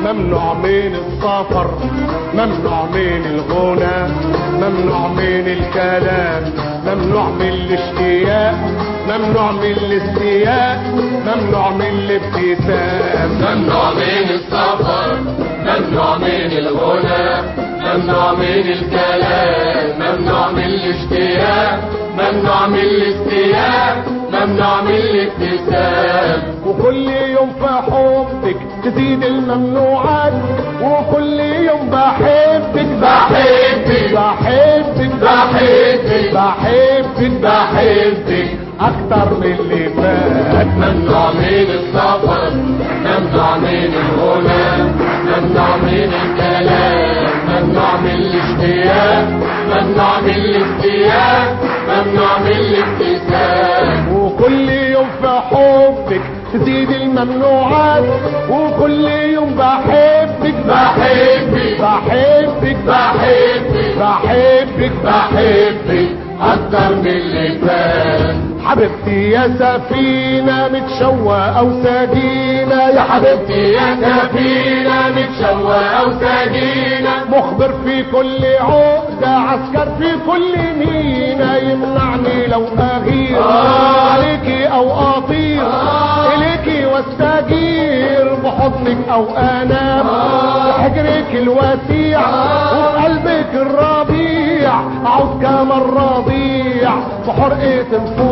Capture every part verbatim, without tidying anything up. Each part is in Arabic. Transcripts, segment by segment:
ممنوع من السفر، ممنوع من الغنى، ممنوع من الكلام، ممنوع من الاشتياق، ممنوع من الاستياء، ممنوع من الابتسام. ممنوع من السفر، ممنوع من الغنى، ممنوع من الكلام، ممنوع من الاشتياق، ممنوع من الاستياء، ممنوع من الابتسام. وكل يوم في حبك تزيد الممنوعات، وكل يوم بحبك بحبك بحبك بحبك بحبك بحبك اكتر من اللي فات. ممنوع من السفر، ممنوع من الغنى، ممنوع من الكلام، ممنوع من الاشتياق، ممنوع من الاستياء، ممنوع من الابتسام. وكل يوم في حبك تزيد الممنوعات، وكل يوم بحبك بحبك بحبك بحبك بحبك بحبك اكتر من اللي فات. حبيبتي يا سفينة متشوقة وسجينة، يا حبيبتي يا سفينة متشوقة أو سجينة، مخبر في كل عقدة، عسكر في كل مينا، يمنعني لو أغير آه عليكي أو أطير آه إليكي واستجير بحضنك أو أنام آه بحجرك الوسيع آه وفي قلبك الربيع، أعود كما الرضيع بحرقة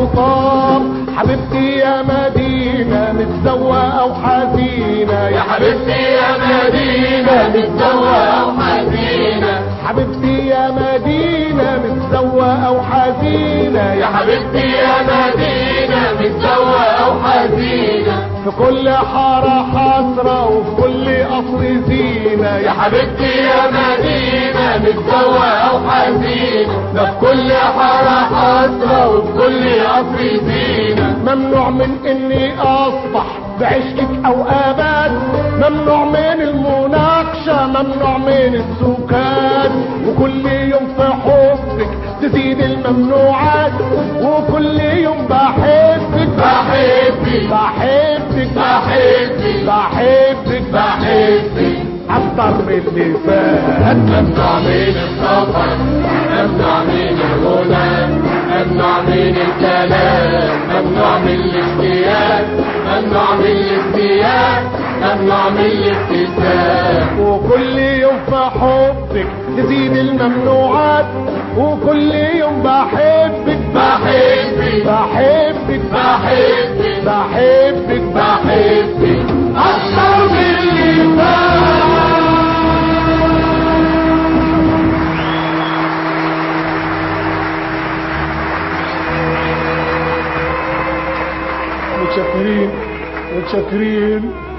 الفطام. حبيبتي يا مدينة متزوقة وحزينة، يا حبيبتي يا مدينة متزوقة وحزينة، حبيبتي يا مدينة متزوقة وحزينة، يا حبيبتي يا مدينة متزوقة وحزينة. في كل حارة حسرة وفي كل قصر زينة، يا حبيبتي يا مدينة متزوقة وحزينة، ده في كل حارة حسرة وفي كل قصر زينة. ممنوع من اني اصبح بعشقك او ابات، ممنوع من المناقشة، ممنوع من السكات، وكل يوم في حبك تزيد الممنوعات، وكل يوم بحبك بحبك بحبك بحبك بحبك بحبك اكتر من اللي فات. ممنوع من السفر، ممنوع من الغنى، ممنوع من الكلام، ممنوع من الاشتياق، ممنوع من الاستياء، ممنوع من الابتسام. وكل يوم في حبك تزيد الممنوعات، وكل يوم بحبك بحبك بحبك بحبك بحبك بحبك أكتر من اللي فات. متشكرين متشكرين.